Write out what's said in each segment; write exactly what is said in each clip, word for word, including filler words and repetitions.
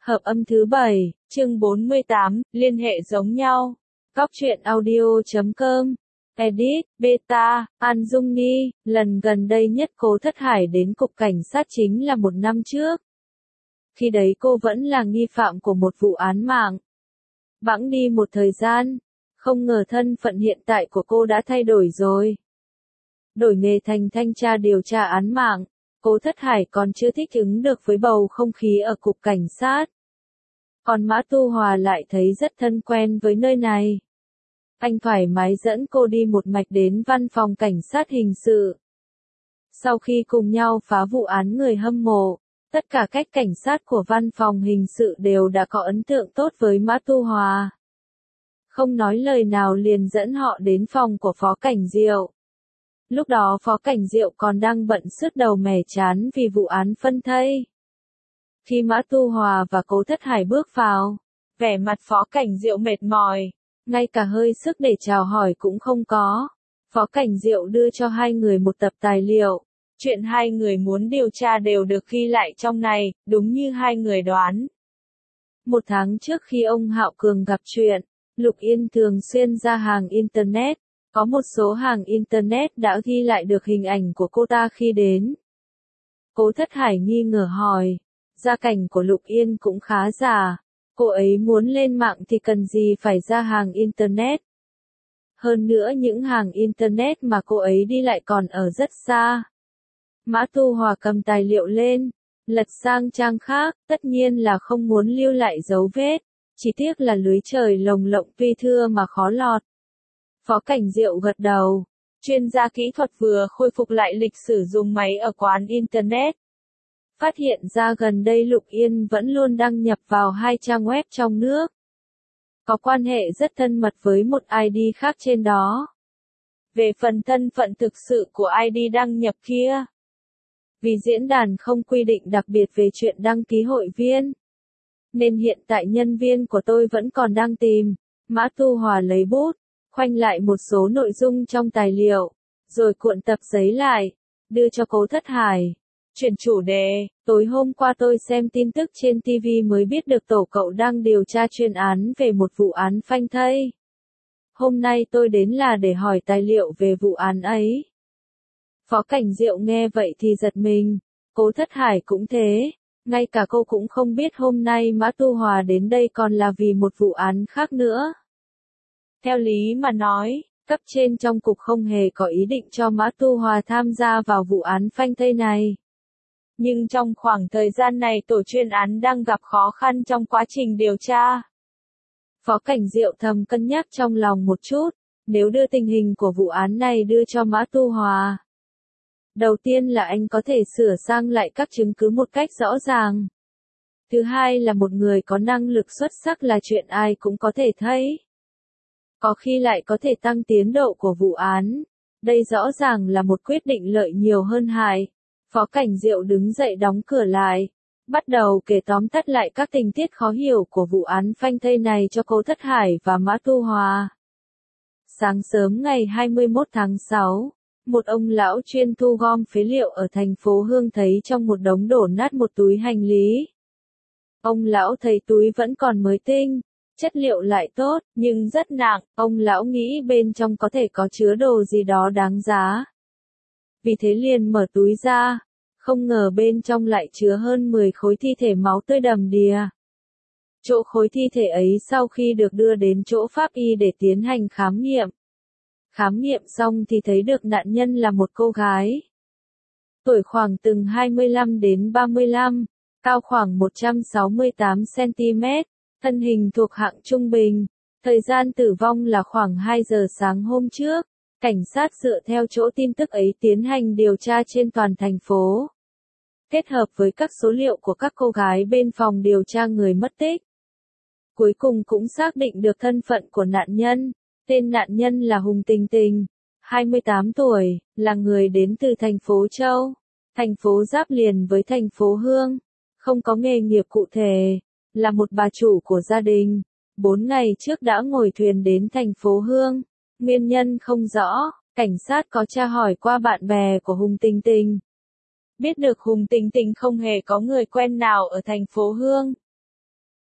Hợp âm thứ bảy, chương bốn mươi tám, liên hệ giống nhau. Góc truyện audio chấm com. Edit, Beta, An Dung Ni, lần gần đây nhất Cố Thất Hải đến cục cảnh sát chính là một năm trước. Khi đấy cô vẫn là nghi phạm của một vụ án mạng. Bẵng đi một thời gian, không ngờ thân phận hiện tại của cô đã thay đổi rồi. Đổi nghề thành thanh tra điều tra án mạng. Cố Thất Hải còn chưa thích ứng được với bầu không khí ở cục cảnh sát. Còn Mã Tu Hòa lại thấy rất thân quen với nơi này. Anh thoải mái dẫn cô đi một mạch đến văn phòng cảnh sát hình sự. Sau khi cùng nhau phá vụ án người hâm mộ, tất cả các cảnh sát của văn phòng hình sự đều đã có ấn tượng tốt với Mã Tu Hòa. Không nói lời nào liền dẫn họ đến phòng của Phó Cảnh Diệu. Lúc đó Phó Cảnh Diệu còn đang bận sứt đầu mẻ chán vì vụ án phân thây. Khi Mã Tu Hòa và Cố Thất Hải bước vào, vẻ mặt Phó Cảnh Diệu mệt mỏi, ngay cả hơi sức để chào hỏi cũng không có. Phó Cảnh Diệu đưa cho hai người một tập tài liệu. Chuyện hai người muốn điều tra đều được ghi lại trong này, đúng như hai người đoán. Một tháng trước khi ông Hạo Cường gặp chuyện, Lục Yên thường xuyên ra hàng Internet. Có một số hàng Internet đã ghi lại được hình ảnh của cô ta khi đến. Cố Thất Hải nghi ngờ hỏi, gia cảnh của Lục Yên cũng khá giả, cô ấy muốn lên mạng thì cần gì phải ra hàng Internet. Hơn nữa những hàng Internet mà cô ấy đi lại còn ở rất xa. Mã Tu Hòa cầm tài liệu lên, lật sang trang khác, tất nhiên là không muốn lưu lại dấu vết, chỉ tiếc là lưới trời lồng lộng tuy thưa mà khó lọt. Phó Cảnh Diệu gật đầu, chuyên gia kỹ thuật vừa khôi phục lại lịch sử dùng máy ở quán Internet. Phát hiện ra gần đây Lục Yên vẫn luôn đăng nhập vào hai trang web trong nước. Có quan hệ rất thân mật với một i đê khác trên đó. Về phần thân phận thực sự của i đê đăng nhập kia, vì diễn đàn không quy định đặc biệt về chuyện đăng ký hội viên, nên hiện tại nhân viên của tôi vẫn còn đang tìm. Mã Tu Hòa lấy bút, khoanh lại một số nội dung trong tài liệu, rồi cuộn tập giấy lại, đưa cho Cố Thất Hải. Chuyển chủ đề, tối hôm qua tôi xem tin tức trên ti vi mới biết được tổ cậu đang điều tra chuyên án về một vụ án phanh thây. Hôm nay tôi đến là để hỏi tài liệu về vụ án ấy. Phó Cảnh Diệu nghe vậy thì giật mình, Cố Thất Hải cũng thế, ngay cả cô cũng không biết hôm nay Mã Tu Hòa đến đây còn là vì một vụ án khác nữa. Theo lý mà nói, cấp trên trong cục không hề có ý định cho Mã Tu Hòa tham gia vào vụ án phanh thây này. Nhưng trong khoảng thời gian này tổ chuyên án đang gặp khó khăn trong quá trình điều tra. Phó Cảnh Diệu thầm cân nhắc trong lòng một chút, nếu đưa tình hình của vụ án này đưa cho Mã Tu Hòa. Đầu tiên là anh có thể sửa sang lại các chứng cứ một cách rõ ràng. Thứ hai là một người có năng lực xuất sắc là chuyện ai cũng có thể thấy. Có khi lại có thể tăng tiến độ của vụ án. Đây rõ ràng là một quyết định lợi nhiều hơn hại. Phó Cảnh Diệu đứng dậy đóng cửa lại, bắt đầu kể tóm tắt lại các tình tiết khó hiểu của vụ án phanh thây này cho Cố Thất Hải và Mã Tu Hòa. Sáng sớm ngày hai mươi mốt tháng sáu, một ông lão chuyên thu gom phế liệu ở thành phố Hương thấy trong một đống đổ nát một túi hành lý. Ông lão thấy túi vẫn còn mới tinh, chất liệu lại tốt, nhưng rất nặng, ông lão nghĩ bên trong có thể có chứa đồ gì đó đáng giá. Vì thế liền mở túi ra, không ngờ bên trong lại chứa hơn mười khối thi thể máu tươi đầm đìa. Chỗ khối thi thể ấy sau khi được đưa đến chỗ pháp y để tiến hành khám nghiệm. Khám nghiệm xong thì thấy được nạn nhân là một cô gái. Tuổi khoảng từ hai mươi lăm đến ba mươi lăm, cao khoảng một trăm sáu mươi tám xăng ti mét, thân hình thuộc hạng trung bình. Thời gian tử vong là khoảng hai giờ sáng hôm trước. Cảnh sát dựa theo chỗ tin tức ấy tiến hành điều tra trên toàn thành phố. Kết hợp với các số liệu của các cô gái bên phòng điều tra người mất tích. Cuối cùng cũng xác định được thân phận của nạn nhân. Tên nạn nhân là Hùng Tình Tình, hai mươi tám tuổi, là người đến từ thành phố Châu, thành phố giáp liền với thành phố Hương. Không có nghề nghiệp cụ thể, là một bà chủ của gia đình. Bốn ngày trước đã ngồi thuyền đến thành phố Hương. Nguyên nhân không rõ, cảnh sát có tra hỏi qua bạn bè của Hùng Tình Tình. Biết được Hùng Tình Tình không hề có người quen nào ở thành phố Hương.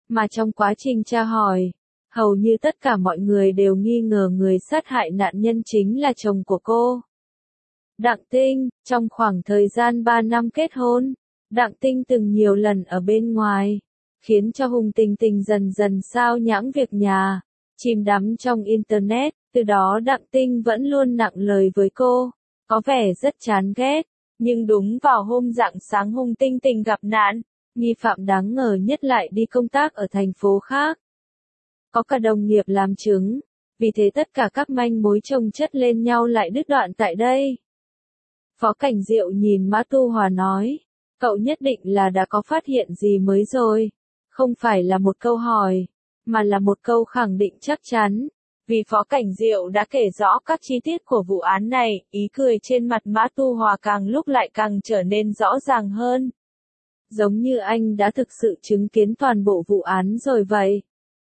Mà trong quá trình tra hỏi, hầu như tất cả mọi người đều nghi ngờ người sát hại nạn nhân chính là chồng của cô. Đặng Tinh, trong khoảng thời gian ba năm kết hôn, Đặng Tinh từng nhiều lần ở bên ngoài, khiến cho Hùng Tình Tình dần dần sao nhãng việc nhà, chìm đắm trong Internet, từ đó Đặng Tinh vẫn luôn nặng lời với cô, có vẻ rất chán ghét. Nhưng đúng vào hôm rạng sáng Hùng Tinh Tình gặp nạn, nghi phạm đáng ngờ nhất lại đi công tác ở thành phố khác. Có cả đồng nghiệp làm chứng, vì thế tất cả các manh mối chồng chất lên nhau lại đứt đoạn tại đây. Phó Cảnh Diệu nhìn Mã Tu Hòa nói, cậu nhất định là đã có phát hiện gì mới rồi, không phải là một câu hỏi, mà là một câu khẳng định chắc chắn. Vì Phó Cảnh Diệu đã kể rõ các chi tiết của vụ án này, ý cười trên mặt Mã Tu Hòa càng lúc lại càng trở nên rõ ràng hơn. Giống như anh đã thực sự chứng kiến toàn bộ vụ án rồi vậy.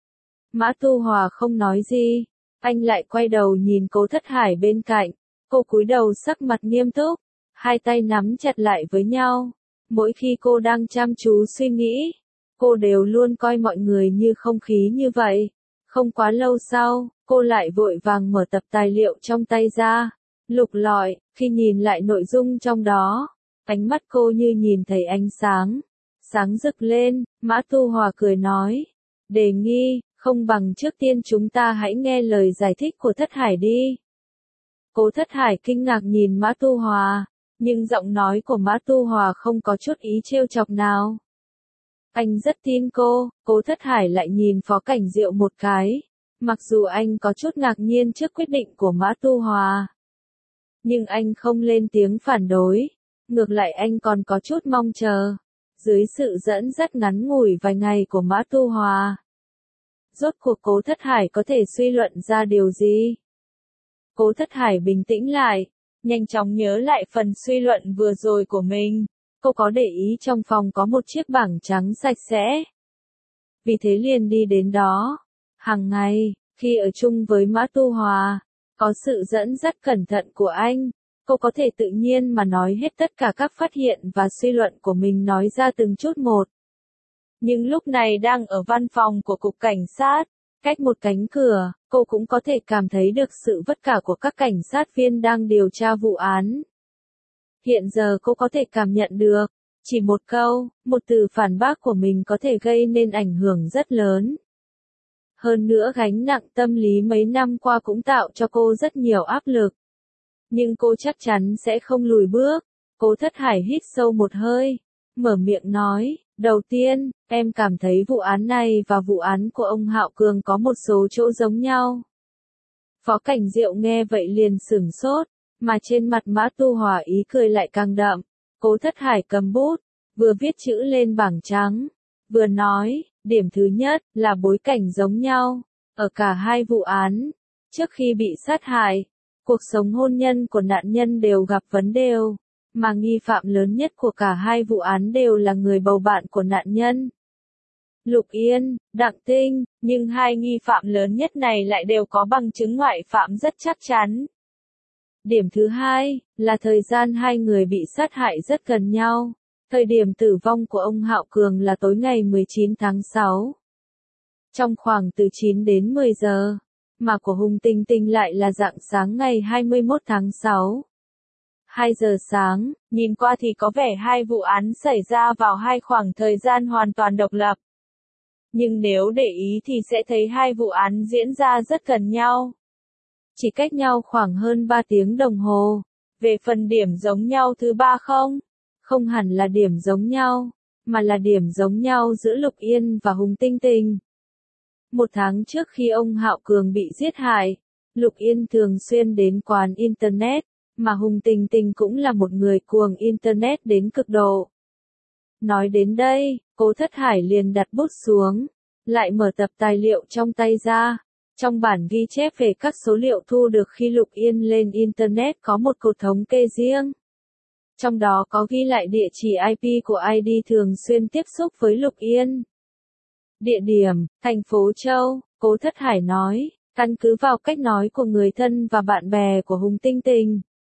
Mã Tu Hòa không nói gì, anh lại quay đầu nhìn Cố Thất Hải bên cạnh, cô cúi đầu sắc mặt nghiêm túc, hai tay nắm chặt lại với nhau. Mỗi khi cô đang chăm chú suy nghĩ, cô đều luôn coi mọi người như không khí như vậy. Không quá lâu sau, cô lại vội vàng mở tập tài liệu trong tay ra, lục lọi, khi nhìn lại nội dung trong đó, ánh mắt cô như nhìn thấy ánh sáng, sáng rực lên. Mã Tu Hòa cười nói, đề nghi, không bằng trước tiên chúng ta hãy nghe lời giải thích của Thất Hải đi. Cố Thất Hải kinh ngạc nhìn Mã Tu Hòa, nhưng giọng nói của Mã Tu Hòa không có chút ý trêu chọc nào. Anh rất tin cô. Cố Thất Hải lại nhìn Phó Cảnh Diệu một cái, mặc dù anh có chút ngạc nhiên trước quyết định của Mã Tu Hòa. Nhưng anh không lên tiếng phản đối, ngược lại anh còn có chút mong chờ, dưới sự dẫn dắt ngắn ngủi vài ngày của Mã Tu Hòa. Rốt cuộc Cố Thất Hải có thể suy luận ra điều gì? Cố Thất Hải bình tĩnh lại, nhanh chóng nhớ lại phần suy luận vừa rồi của mình. Cô có để ý trong phòng có một chiếc bảng trắng sạch sẽ. Vì thế liền đi đến đó. Hàng ngày, khi ở chung với Mã Tu Hòa, có sự dẫn dắt cẩn thận của anh, cô có thể tự nhiên mà nói hết tất cả các phát hiện và suy luận của mình nói ra từng chút một. Nhưng lúc này đang ở văn phòng của Cục Cảnh sát, cách một cánh cửa, cô cũng có thể cảm thấy được sự vất vả của các cảnh sát viên đang điều tra vụ án. Hiện giờ cô có thể cảm nhận được, chỉ một câu, một từ phản bác của mình có thể gây nên ảnh hưởng rất lớn. Hơn nữa gánh nặng tâm lý mấy năm qua cũng tạo cho cô rất nhiều áp lực. Nhưng cô chắc chắn sẽ không lùi bước. Cố Thất Hải hít sâu một hơi, mở miệng nói, đầu tiên, em cảm thấy vụ án này và vụ án của ông Hạo Cường có một số chỗ giống nhau. Phó Cảnh Diệu nghe vậy liền sửng sốt, mà trên mặt Mã Tu Hòa ý cười lại càng đậm. Cố Thất Hải cầm bút, vừa viết chữ lên bảng trắng, vừa nói, điểm thứ nhất là bối cảnh giống nhau. Ở cả hai vụ án, trước khi bị sát hại, cuộc sống hôn nhân của nạn nhân đều gặp vấn đề, mà nghi phạm lớn nhất của cả hai vụ án đều là người bầu bạn của nạn nhân. Lục Yên, Đặng Tinh, nhưng hai nghi phạm lớn nhất này lại đều có bằng chứng ngoại phạm rất chắc chắn. Điểm thứ hai, là thời gian hai người bị sát hại rất gần nhau. Thời điểm tử vong của ông Hạo Cường là tối ngày mười chín tháng sáu. Trong khoảng từ chín đến mười giờ, mà của Hùng Tinh Tinh lại là rạng sáng ngày hai mươi mốt tháng sáu. hai giờ sáng, nhìn qua thì có vẻ hai vụ án xảy ra vào hai khoảng thời gian hoàn toàn độc lập. Nhưng nếu để ý thì sẽ thấy hai vụ án diễn ra rất gần nhau. Chỉ cách nhau khoảng hơn ba tiếng đồng hồ. Về phần điểm giống nhau thứ ba không? Không hẳn là điểm giống nhau, mà là điểm giống nhau giữa Lục Yên và Hùng Tinh Tinh. Một tháng trước khi ông Hạo Cường bị giết hại, Lục Yên thường xuyên đến quán Internet, mà Hùng Tinh Tinh cũng là một người cuồng Internet đến cực độ. Nói đến đây, Cố Thất Hải liền đặt bút xuống, lại mở tập tài liệu trong tay ra. Trong bản ghi chép về các số liệu thu được khi Lục Yên lên Internet có một cột thống kê riêng. Trong đó có ghi lại địa chỉ i pê của i đê thường xuyên tiếp xúc với Lục Yên. Địa điểm, thành phố Châu. Cố Thất Hải nói, căn cứ vào cách nói của người thân và bạn bè của Hùng Tinh Tinh.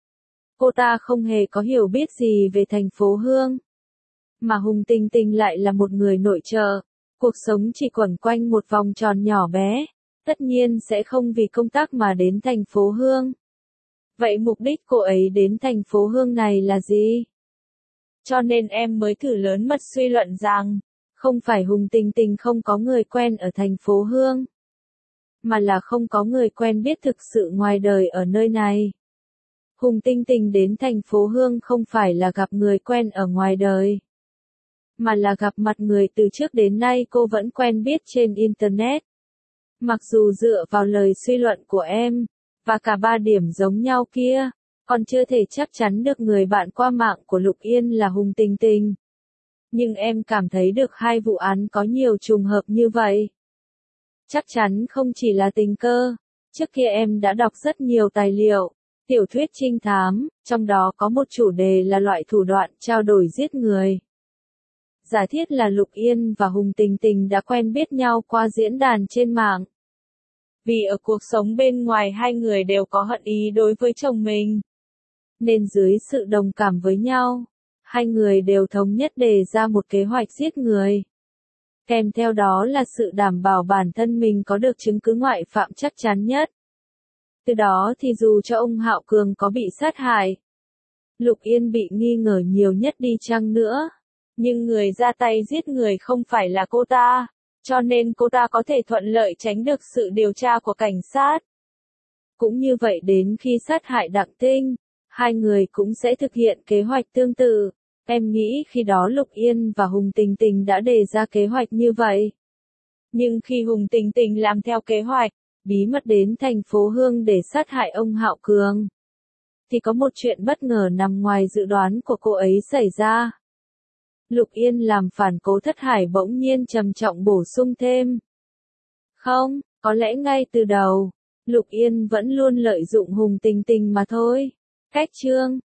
Cô ta không hề có hiểu biết gì về thành phố Hương. Mà Hùng Tinh Tinh lại là một người nội trợ, Cuộc sống chỉ quẩn quanh một vòng tròn nhỏ bé, tất nhiên sẽ không vì công tác mà đến thành phố Hương. Vậy mục đích cô ấy đến thành phố Hương này là gì? Cho nên em mới thử lớn mật suy luận rằng, không phải Hùng Tình Tình không có người quen ở thành phố Hương, mà là không có người quen biết thực sự ngoài đời ở nơi này. Hùng Tinh Tình đến thành phố Hương không phải là gặp người quen ở ngoài đời, mà là gặp mặt người từ trước đến nay cô vẫn quen biết trên Internet. Mặc dù dựa vào lời suy luận của em, và cả ba điểm giống nhau kia, còn chưa thể chắc chắn được người bạn qua mạng của Lục Yên là Hùng Tình Tình. Nhưng em cảm thấy được hai vụ án có nhiều trùng hợp như vậy. Chắc chắn không chỉ là tình cơ, trước kia em đã đọc rất nhiều tài liệu, tiểu thuyết trinh thám, trong đó có một chủ đề là loại thủ đoạn trao đổi giết người. Giả thiết là Lục Yên và Hùng Tình Tình đã quen biết nhau qua diễn đàn trên mạng. Vì ở cuộc sống bên ngoài hai người đều có hận ý đối với chồng mình, nên dưới sự đồng cảm với nhau, hai người đều thống nhất đề ra một kế hoạch giết người. Kèm theo đó là sự đảm bảo bản thân mình có được chứng cứ ngoại phạm chắc chắn nhất. Từ đó thì dù cho ông Hạo Cường có bị sát hại, Lục Yên bị nghi ngờ nhiều nhất đi chăng nữa, nhưng người ra tay giết người không phải là cô ta, cho nên cô ta có thể thuận lợi tránh được sự điều tra của cảnh sát. Cũng như vậy đến khi sát hại Đặng Tinh, hai người cũng sẽ thực hiện kế hoạch tương tự. Em nghĩ khi đó Lục Yên và Hùng Tình Tình đã đề ra kế hoạch như vậy. Nhưng khi Hùng Tình Tình làm theo kế hoạch, bí mật đến thành phố Hương để sát hại ông Hạo Cường, thì có một chuyện bất ngờ nằm ngoài dự đoán của cô ấy xảy ra. Lục Yên làm phản Cố Thất Hải bỗng nhiên trầm trọng bổ sung thêm. Không, có lẽ ngay từ đầu, Lục Yên vẫn luôn lợi dụng Hùng Tình Tình mà thôi. Cách chương